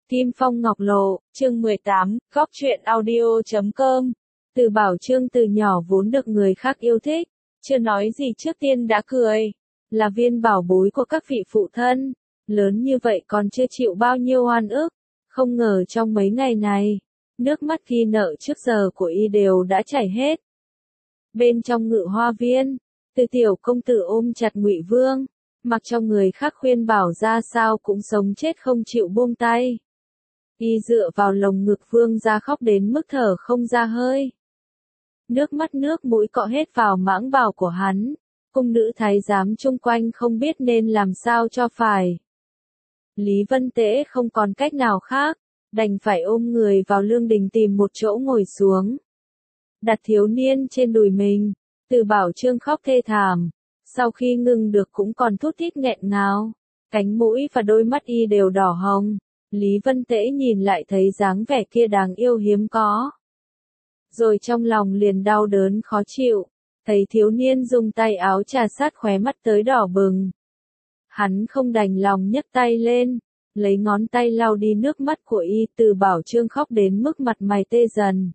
Kim Phong Ngọc Lộ, chương 18, góc truyện audio.com. Từ Bảo Chương từ nhỏ vốn được người khác yêu thích, chưa nói gì trước tiên đã cười. Là viên bảo bối của các vị phụ thân, lớn như vậy còn chưa chịu bao nhiêu oan ức. Không ngờ trong mấy ngày này, nước mắt ghi nợ trước giờ của y đều đã chảy hết. Bên trong Ngự Hoa Viên, Từ tiểu công tử ôm chặt Ngụy Vương, mặc cho người khác khuyên bảo ra sao cũng sống chết không chịu buông tay. Y dựa vào lồng ngực Vương gia khóc đến mức thở không ra hơi. Nước mắt nước mũi cọ hết vào mãng bào của hắn, cung nữ thái giám chung quanh không biết nên làm sao cho phải. Lý Vân Tễ không còn cách nào khác, đành phải ôm người vào lương đình tìm một chỗ ngồi xuống. Đặt thiếu niên trên đùi mình, Từ Bảo Chương khóc thê thảm, sau khi ngừng được cũng còn thút thít nghẹn ngào, cánh mũi và đôi mắt y đều đỏ hồng. Lý Vân Tễ nhìn lại thấy dáng vẻ kia đáng yêu hiếm có. Rồi trong lòng liền đau đớn khó chịu, thấy thiếu niên dùng tay áo trà sát khóe mắt tới đỏ bừng. Hắn không đành lòng nhấc tay lên, lấy ngón tay lau đi nước mắt của y. Từ Bảo Chương khóc đến mức mặt mày tê dần.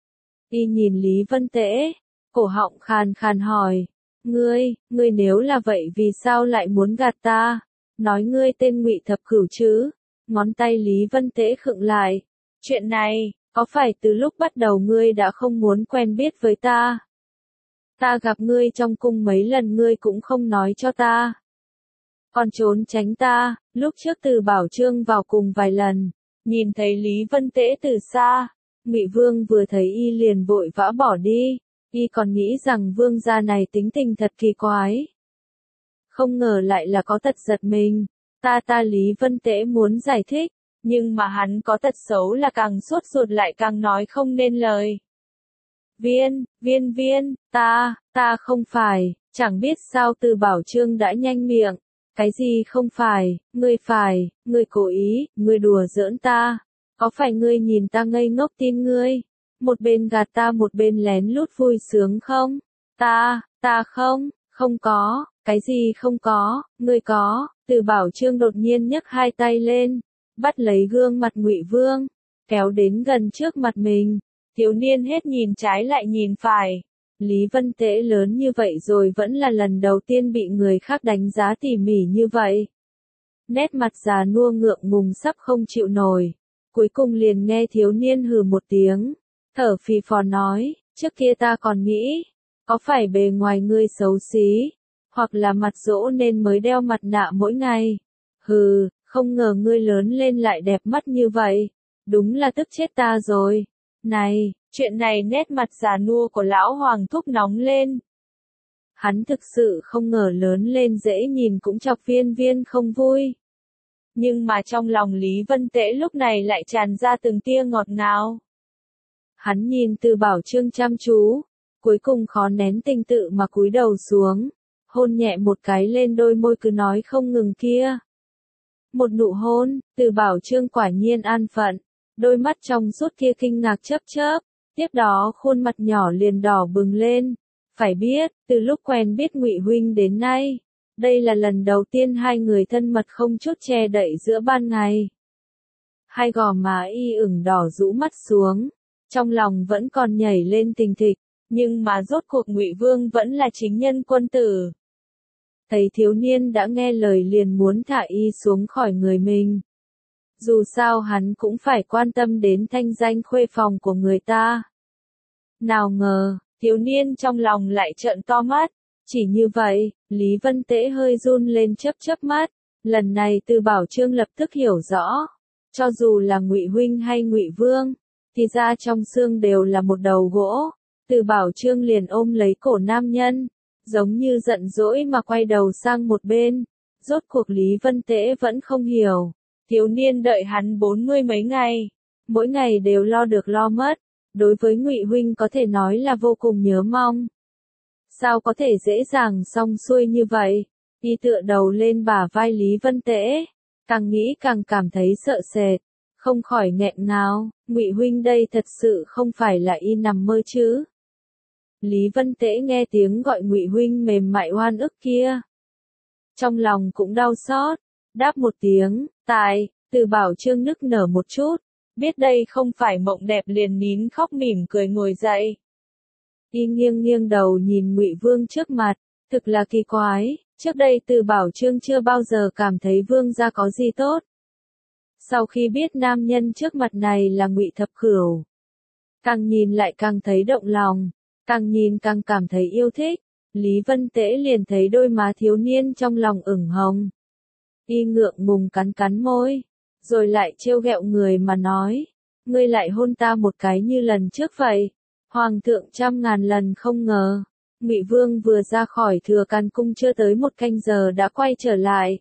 Y nhìn Lý Vân Tễ, cổ họng khàn khàn hỏi, ngươi nếu là vậy vì sao lại muốn gạt ta? Nói ngươi tên Ngụy Thập Cửu chứ? Ngón tay Lý Vân Tễ khựng lại. Chuyện này, có phải từ lúc bắt đầu ngươi đã không muốn quen biết với ta? Ta gặp ngươi trong cung mấy lần ngươi cũng không nói cho ta. Còn trốn tránh ta, lúc trước Từ Bảo Chương vào cùng vài lần, nhìn thấy Lý Vân Tễ từ xa, Ngụy Vương vừa thấy y liền vội vã bỏ đi, y còn nghĩ rằng vương gia này tính tình thật kỳ quái. Không ngờ lại là có tật giật mình. Ta Lý Vân Tễ muốn giải thích, nhưng mà hắn có tật xấu là càng sốt ruột lại càng nói không nên lời. Viên, ta không phải, chẳng biết sao Từ Bảo Chương đã nhanh miệng. Cái gì không phải, ngươi cố ý, ngươi đùa giỡn ta. Có phải ngươi nhìn ta ngây ngốc tin ngươi? Một bên gạt ta một bên lén lút vui sướng không? Ta không có, cái gì không có, ngươi có. Từ Bảo Chương đột nhiên nhấc hai tay lên, bắt lấy gương mặt Ngụy Vương, kéo đến gần trước mặt mình. Thiếu niên hết nhìn trái lại nhìn phải. Lý Vân Tễ lớn như vậy rồi vẫn là lần đầu tiên bị người khác đánh giá tỉ mỉ như vậy. Nét mặt già nua ngượng ngùng sắp không chịu nổi. Cuối cùng liền nghe thiếu niên hừ một tiếng, thở phì phò nói, trước kia ta còn nghĩ, có phải bề ngoài ngươi xấu xí, hoặc là mặt dỗ nên mới đeo mặt nạ mỗi ngày. Hừ, không ngờ ngươi lớn lên lại đẹp mắt như vậy, đúng là tức chết ta rồi. Này, chuyện này nét mặt già nua của lão hoàng thúc nóng lên. Hắn thực sự không ngờ lớn lên dễ nhìn cũng chọc viên không vui. Nhưng mà trong lòng Lý Vân Tễ lúc này lại tràn ra từng tia ngọt ngào. Hắn nhìn Từ Bảo Chương chăm chú, cuối cùng khó nén tình tự mà cúi đầu xuống, hôn nhẹ một cái lên đôi môi cứ nói không ngừng kia. Một nụ hôn, Từ Bảo Chương quả nhiên an phận, đôi mắt trong suốt kia kinh ngạc chớp chớp, tiếp đó khuôn mặt nhỏ liền đỏ bừng lên. Phải biết, từ lúc quen biết Ngụy huynh đến nay, đây là lần đầu tiên hai người thân mật không chút che đậy giữa ban ngày. Hai gò má y ửng đỏ rũ mắt xuống, trong lòng vẫn còn nhảy lên tình thịch, nhưng mà rốt cuộc Ngụy Vương vẫn là chính nhân quân tử. Thấy thiếu niên đã nghe lời liền muốn thả y xuống khỏi người mình. Dù sao hắn cũng phải quan tâm đến thanh danh khuê phòng của người ta. Nào ngờ, thiếu niên trong lòng lại trợn to mắt. Chỉ như vậy, Lý Vân Tễ hơi run lên chớp mắt. Lần này Từ Bảo Chương lập tức hiểu rõ, cho dù là Ngụy huynh hay Ngụy Vương, thì ra trong xương đều là một đầu gỗ. Từ Bảo Chương liền ôm lấy cổ nam nhân, giống như giận dỗi mà quay đầu sang một bên. Rốt cuộc Lý Vân Tễ vẫn không hiểu. Thiếu niên đợi hắn 40 mấy ngày, mỗi ngày đều lo được lo mất, đối với Ngụy huynh có thể nói là vô cùng nhớ mong. Sao có thể dễ dàng xong xuôi như vậy? Y tựa đầu lên bả vai Lý Vân Tễ, càng nghĩ càng cảm thấy sợ sệt, không khỏi nghẹn ngào, Ngụy huynh đây thật sự không phải là y nằm mơ chứ? Lý Vân Tễ nghe tiếng gọi Ngụy huynh mềm mại oan ức kia, trong lòng cũng đau xót, đáp một tiếng, Từ Bảo Chương nức nở một chút, biết đây không phải mộng đẹp liền nín khóc mỉm cười ngồi dậy. Y nghiêng nghiêng đầu nhìn Ngụy Vương trước mặt, thực là kỳ quái, trước đây Từ Bảo Chương chưa bao giờ cảm thấy Vương gia có gì tốt. Sau khi biết nam nhân trước mặt này là Ngụy Thập Cửu, càng nhìn lại càng thấy động lòng, càng nhìn càng cảm thấy yêu thích. Lý Vân Tễ liền thấy đôi má thiếu niên trong lòng ửng hồng. Y ngượng ngùng cắn cắn môi, rồi lại trêu ghẹo người mà nói, ngươi lại hôn ta một cái như lần trước vậy. Hoàng thượng trăm ngàn lần không ngờ, Ngụy Vương vừa ra khỏi Thừa Can cung chưa tới một canh giờ đã quay trở lại.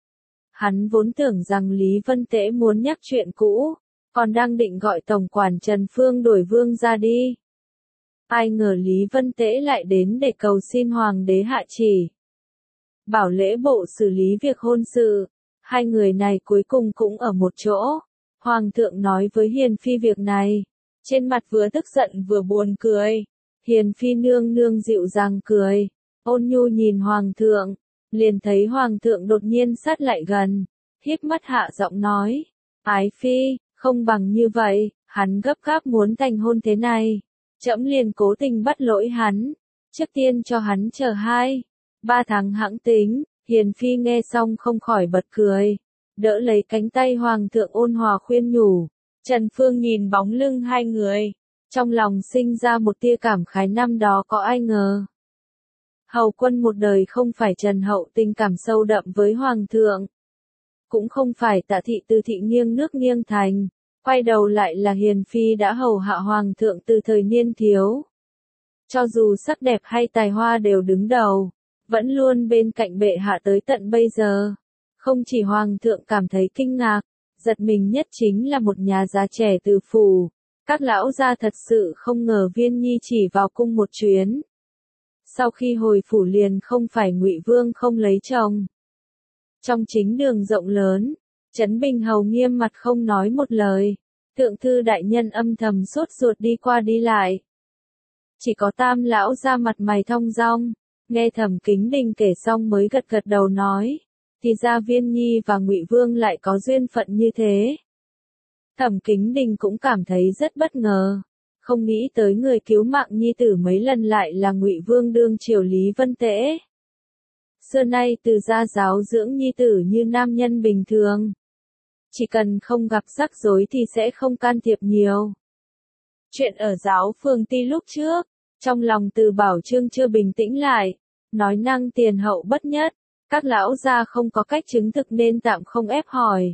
Hắn vốn tưởng rằng Lý Vân Tễ muốn nhắc chuyện cũ, còn đang định gọi tổng quản Trần Phương đuổi Vương ra đi. Ai ngờ Lý Vân Tễ lại đến để cầu xin Hoàng đế hạ chỉ. Bảo lễ bộ xử lý việc hôn sự, hai người này cuối cùng cũng ở một chỗ. Hoàng thượng nói với Hiền Phi việc này, trên mặt vừa tức giận vừa buồn cười. Hiền Phi nương nương dịu dàng cười, ôn nhu nhìn Hoàng thượng, liền thấy Hoàng thượng đột nhiên sát lại gần, híp mắt hạ giọng nói, Ái Phi, không bằng như vậy, hắn gấp gáp muốn thành hôn thế này. Trẫm liền cố tình bắt lỗi hắn, trước tiên cho hắn chờ 2-3 tháng hãng tính. Hiền Phi nghe xong không khỏi bật cười, đỡ lấy cánh tay Hoàng thượng ôn hòa khuyên nhủ. Trần Phương nhìn bóng lưng hai người, trong lòng sinh ra một tia cảm khái, năm đó có ai ngờ. Hầu quân một đời không phải Trần Hậu tình cảm sâu đậm với Hoàng thượng, cũng không phải Tạ Thị Từ Thị nghiêng nước nghiêng thành. Quay đầu lại là Hiền Phi đã hầu hạ Hoàng thượng từ thời niên thiếu. Cho dù sắc đẹp hay tài hoa đều đứng đầu, vẫn luôn bên cạnh bệ hạ tới tận bây giờ. Không chỉ Hoàng thượng cảm thấy kinh ngạc, giật mình nhất chính là một nhà già trẻ từ phủ. Các lão gia thật sự không ngờ Viên Nhi chỉ vào cung một chuyến. Sau khi hồi phủ liền không phải Ngụy Vương không lấy chồng. Trong chính đường rộng lớn, Trấn Bình hầu nghiêm mặt không nói một lời, thượng thư đại nhân âm thầm sốt ruột đi qua đi lại. Chỉ có Tam lão ra mặt mày thong dong, nghe Thẩm Kính Đình kể xong mới gật gật đầu nói, thì ra Viên Nhi và Ngụy Vương lại có duyên phận như thế. Thẩm Kính Đình cũng cảm thấy rất bất ngờ, không nghĩ tới người cứu mạng nhi tử mấy lần lại là Ngụy Vương đương triều Lý Vân Tễ. Xưa nay Từ gia giáo dưỡng nhi tử như nam nhân bình thường. Chỉ cần không gặp rắc rối thì sẽ không can thiệp nhiều. Chuyện ở giáo phường Ti lúc trước, trong lòng Từ Bảo Chương chưa bình tĩnh lại, nói năng tiền hậu bất nhất, các lão gia không có cách chứng thực nên tạm không ép hỏi.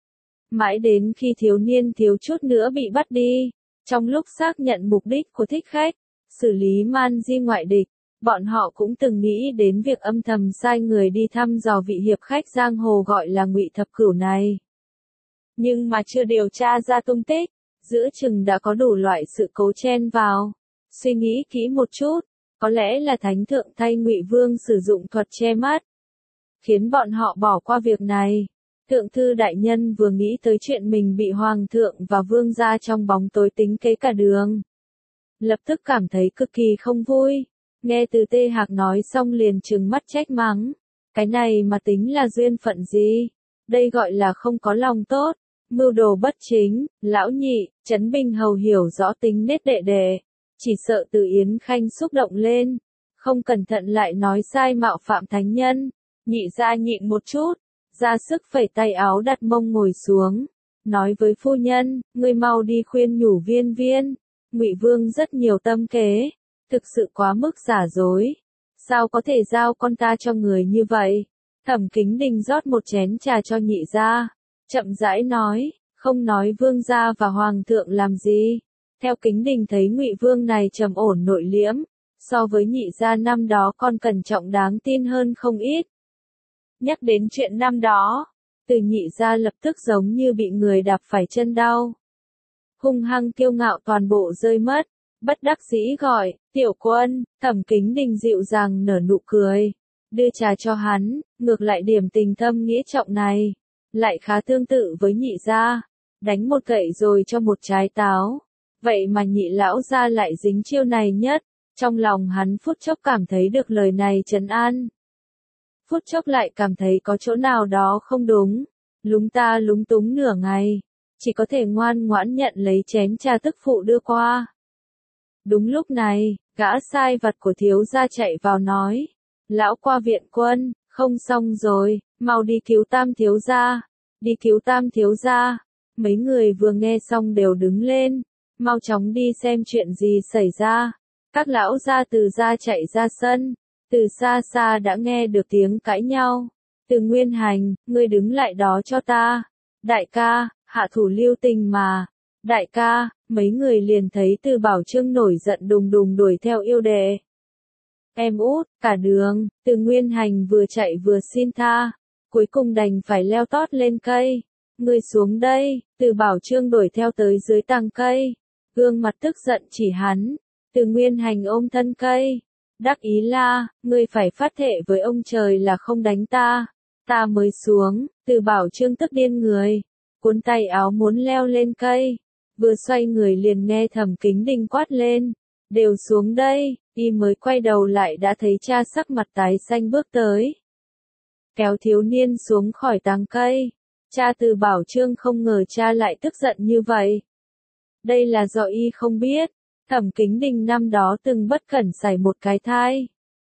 Mãi đến khi thiếu niên thiếu chút nữa bị bắt đi, trong lúc xác nhận mục đích của thích khách, xử lý man di ngoại địch, bọn họ cũng từng nghĩ đến việc âm thầm sai người đi thăm dò vị hiệp khách giang hồ gọi là Ngụy Thập Cửu này. Nhưng mà chưa điều tra ra tung tích, giữa chừng đã có đủ loại sự cố chen vào. Suy nghĩ kỹ một chút, có lẽ là Thánh thượng thay Ngụy Vương sử dụng thuật che mắt, khiến bọn họ bỏ qua việc này. Thượng thư đại nhân vừa nghĩ tới chuyện mình bị Hoàng thượng và Vương gia trong bóng tối tính kế cả đường, lập tức cảm thấy cực kỳ không vui. Nghe Từ Tê Hạc nói xong liền trừng mắt trách mắng, cái này mà tính là duyên phận gì? Đây gọi là không có lòng tốt, mưu đồ bất chính. Lão nhị, Trấn Bình hầu hiểu rõ tính nết đệ đệ, chỉ sợ Từ Yến Khanh xúc động lên, không cẩn thận lại nói sai mạo phạm thánh nhân. Nhị gia nhịn một chút, ra sức phẩy tay áo đặt mông ngồi xuống, nói với phu nhân, ngươi mau đi khuyên nhủ Viên Viên, Ngụy Vương rất nhiều tâm kế, thực sự quá mức giả dối, sao có thể giao con ta cho người như vậy? Thẩm Kính Đình rót một chén trà cho nhị gia, chậm rãi nói, không nói Vương gia và Hoàng thượng làm gì. Theo Kính Đình thấy Ngụy Vương này trầm ổn nội liễm, so với nhị gia năm đó còn cẩn trọng đáng tin hơn không ít. Nhắc đến chuyện năm đó, Từ nhị gia lập tức giống như bị người đạp phải chân đau. Hung hăng kiêu ngạo toàn bộ rơi mất, bất đắc dĩ gọi, tiểu quân. Thẩm Kính Đình dịu dàng nở nụ cười, đưa trà cho hắn, ngược lại điểm tình thâm nghĩa trọng này, lại khá tương tự với nhị gia, đánh một gậy rồi cho một trái táo. Vậy mà nhị lão gia lại dính chiêu này nhất, trong lòng hắn phút chốc cảm thấy được lời này trấn an. Phút chốc lại cảm thấy có chỗ nào đó không đúng, lúng ta lúng túng nửa ngày, chỉ có thể ngoan ngoãn nhận lấy chén trà tức phụ đưa qua. Đúng lúc này, gã sai vặt của thiếu gia chạy vào nói, lão qua viện quân, không xong rồi, mau đi cứu Tam thiếu gia, đi cứu Tam thiếu gia. Mấy người vừa nghe xong đều đứng lên, mau chóng đi xem chuyện gì xảy ra. Các lão gia từ gia chạy ra sân, từ xa xa đã nghe được tiếng cãi nhau. Từ Nguyên Hành, ngươi đứng lại đó cho ta. Đại ca, hạ thủ lưu tình mà. Đại ca, mấy người liền thấy Từ Bảo Trương nổi giận đùng đùng đuổi theo yêu đệ. Em út, cả đường, Từ Nguyên Hành vừa chạy vừa xin tha, cuối cùng đành phải leo tót lên cây. Ngươi xuống đây, Từ Bảo Trương đuổi theo tới dưới tàng cây, gương mặt tức giận chỉ hắn. Từ Nguyên Hành ôm thân cây, đắc ý la, ngươi phải phát thệ với ông trời là không đánh ta. Ta mới xuống, Từ Bảo Trương tức điên người, cuốn tay áo muốn leo lên cây, vừa xoay người liền nghe Thẩm Kính Đình quát lên, đều xuống đây. Y mới quay đầu lại đã thấy cha sắc mặt tái xanh bước tới, kéo thiếu niên xuống khỏi tàng cây. Cha Từ Bảo Trương không ngờ cha lại tức giận như vậy. Đây là do y không biết, Thẩm Kính Đình năm đó từng bất cẩn xảy một cái thai.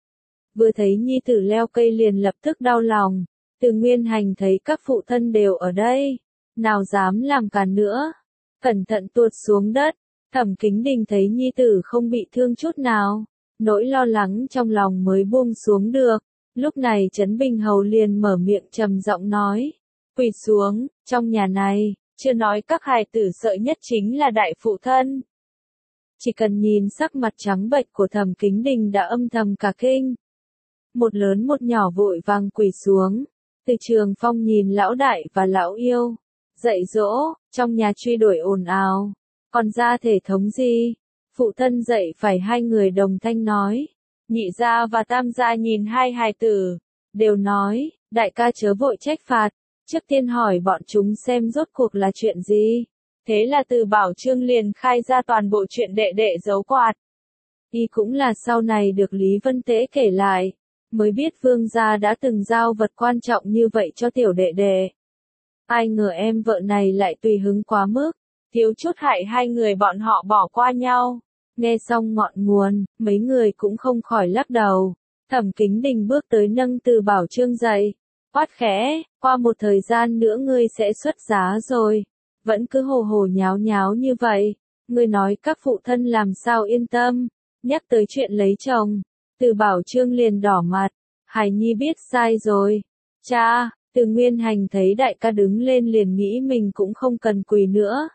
Vừa thấy nhi tử leo cây liền lập tức đau lòng. Từ Nguyên Hành thấy các phụ thân đều ở đây, nào dám làm cản nữa, cẩn thận tuột xuống đất. Thẩm Kính Đình thấy nhi tử không bị thương chút nào, nỗi lo lắng trong lòng mới buông xuống được. Lúc này Trấn Bình Hầu liền mở miệng trầm giọng nói, quỳ xuống, trong nhà này, chưa nói các hài tử sợ nhất chính là đại phụ thân. Chỉ cần nhìn sắc mặt trắng bệch của Thẩm Kính Đình đã âm thầm cả kinh. Một lớn một nhỏ vội vàng quỳ xuống. Từ Trường Phong nhìn lão đại và lão yêu, dạy dỗ, trong nhà truy đuổi ồn ào, còn ra thể thống gì? Phụ thân dạy phải hai người đồng thanh nói. Nhị gia và tam gia nhìn hai hài tử, đều nói, đại ca chớ vội trách phạt, trước tiên hỏi bọn chúng xem rốt cuộc là chuyện gì. Thế là Từ Bảo Trương liền khai ra toàn bộ chuyện đệ đệ giấu quạt. Y cũng là sau này được Lý Vân Tế kể lại, mới biết Vương gia đã từng giao vật quan trọng như vậy cho tiểu đệ đệ. Ai ngờ em vợ này lại tùy hứng quá mức, thiếu chút hại hai người bọn họ bỏ qua nhau. Nghe xong ngọn nguồn, mấy người cũng không khỏi lắc đầu. Thẩm Kính Đình bước tới nâng Từ Bảo Trương dậy, quát khẽ, qua một thời gian nữa ngươi sẽ xuất giá rồi, vẫn cứ hồ hồ nháo nháo như vậy, ngươi nói các phụ thân làm sao yên tâm. Nhắc tới chuyện lấy chồng, Từ Bảo Trương liền đỏ mặt, hài nhi biết sai rồi. Cha, Từ Nguyên Hành thấy đại ca đứng lên liền nghĩ mình cũng không cần quỳ nữa.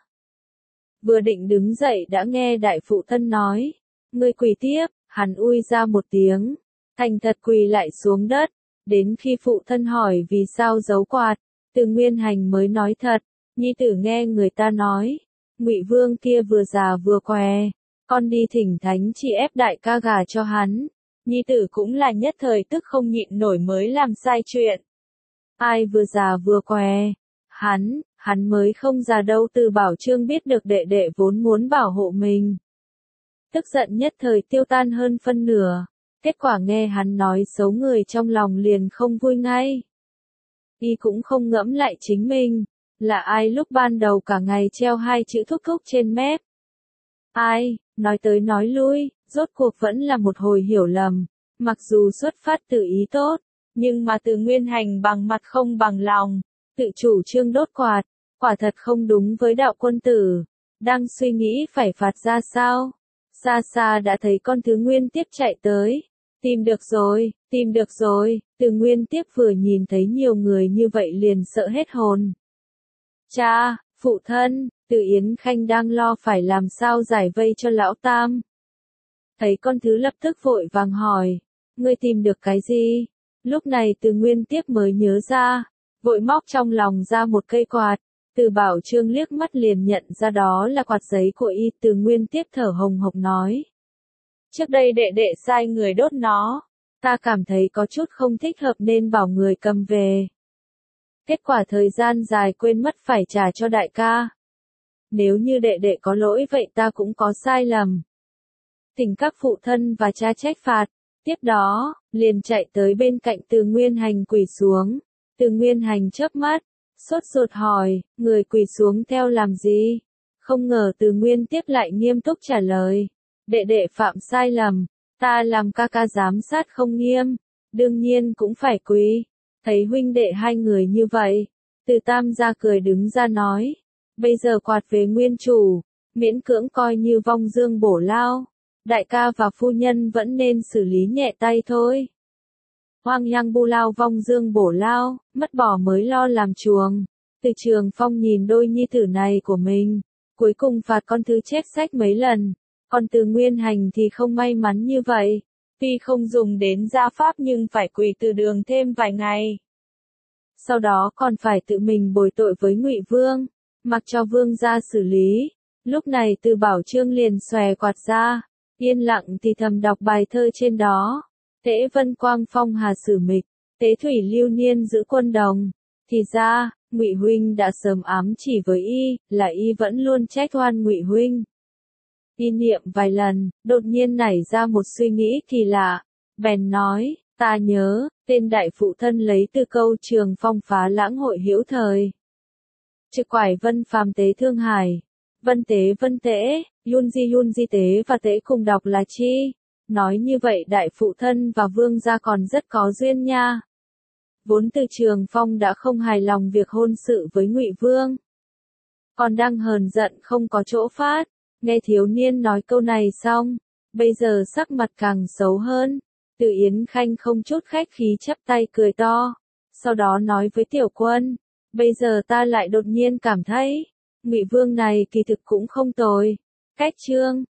Vừa định đứng dậy đã nghe đại phụ thân nói, ngươi quỳ tiếp, hắn ui ra một tiếng, thành thật quỳ lại xuống đất. Đến khi phụ thân hỏi vì sao giấu quạt, Từ Nguyên Hành mới nói thật, nhi tử nghe người ta nói, Ngụy Vương kia vừa già vừa què, con đi thỉnh thánh chỉ ép đại ca gả cho hắn, nhi tử cũng là nhất thời tức không nhịn nổi mới làm sai chuyện. Ai vừa già vừa què? Hắn mới không già đâu. Từ Bảo Trương biết được đệ đệ vốn muốn bảo hộ mình, tức giận nhất thời tiêu tan hơn phân nửa, kết quả nghe hắn nói xấu người trong lòng liền không vui ngay. Y cũng không ngẫm lại chính mình, là ai lúc ban đầu cả ngày treo hai chữ thúc thúc trên mép. Ai, nói tới nói lui, rốt cuộc vẫn là một hồi hiểu lầm, mặc dù xuất phát từ ý tốt, nhưng mà Từ Nguyên Hành bằng mặt không bằng lòng, tự chủ trương đốt quạt, quả thật không đúng với đạo quân tử. Đang suy nghĩ phải phạt ra sao, xa xa đã thấy con Thứ Nguyên Tiếp chạy tới. Tìm được rồi, Từ Nguyên Tiếp vừa nhìn thấy nhiều người như vậy liền sợ hết hồn. Cha, phụ thân, Từ Yến Khanh đang lo phải làm sao giải vây cho lão tam. Thấy con Thứ lập tức vội vàng hỏi, ngươi tìm được cái gì? Lúc này Từ Nguyên Tiếp mới nhớ ra, vội móc trong lòng ra một cây quạt. Từ Bảo Trương liếc mắt liền nhận ra đó là quạt giấy của y. Từ Nguyên Tiếp thở hồng hộc nói, trước đây đệ đệ sai người đốt nó, ta cảm thấy có chút không thích hợp nên bảo người cầm về. Kết quả thời gian dài quên mất phải trả cho đại ca. Nếu như đệ đệ có lỗi vậy ta cũng có sai lầm. Thỉnh các phụ thân và cha trách phạt. Tiếp đó, liền chạy tới bên cạnh Từ Nguyên Hành quỳ xuống. Từ Nguyên Hành chớp mắt, sốt ruột hỏi, người quỳ xuống theo làm gì? Không ngờ Từ Nguyên tiếp lại nghiêm túc trả lời, đệ đệ phạm sai lầm, ta làm ca ca giám sát không nghiêm, đương nhiên cũng phải quỳ. Thấy huynh đệ hai người như vậy, Từ Tam gia cười đứng ra nói, bây giờ quạt về nguyên chủ, miễn cưỡng coi như vong dương bổ lao, đại ca và phu nhân vẫn nên xử lý nhẹ tay thôi. Hoang nhang bu lao vong dương bổ lao, mất bỏ mới lo làm chuồng. Từ Trường Phong nhìn đôi nhi tử này của mình, cuối cùng phạt con thứ chép sách mấy lần, còn Từ Nguyên Hành thì không may mắn như vậy, tuy không dùng đến gia pháp nhưng phải quỳ từ đường thêm vài ngày. Sau đó còn phải tự mình bồi tội với Ngụy Vương, mặc cho Vương gia xử lý. Lúc này Từ Bảo Chương liền xòe quạt ra, yên lặng thì thầm đọc bài thơ trên đó. Tế Vân Quang phong hà sử mịch, tế thủy lưu niên giữ quân đồng. Thì ra, Ngụy huynh đã sớm ám chỉ với y, là y vẫn luôn trách oan Ngụy huynh. Y niệm vài lần, đột nhiên nảy ra một suy nghĩ kỳ lạ, bèn nói, ta nhớ, tên đại phụ thân lấy từ câu Trường Phong phá lãng hội hữu thời. Trực quải vân phàm tế Thương Hải, vân tế, yun di tế và tế cùng đọc là chi? Nói như vậy đại phụ thân và vương gia còn rất có duyên nha. Vốn Từ Trường Phong đã không hài lòng việc hôn sự với Ngụy Vương, còn đang hờn giận không có chỗ phát, nghe thiếu niên nói câu này xong, bây giờ sắc mặt càng xấu hơn. Từ Yến Khanh không chút khách khí chắp tay cười to, sau đó nói với Tiểu Quân, bây giờ ta lại đột nhiên cảm thấy, Ngụy Vương này kỳ thực cũng không tồi. Cách chương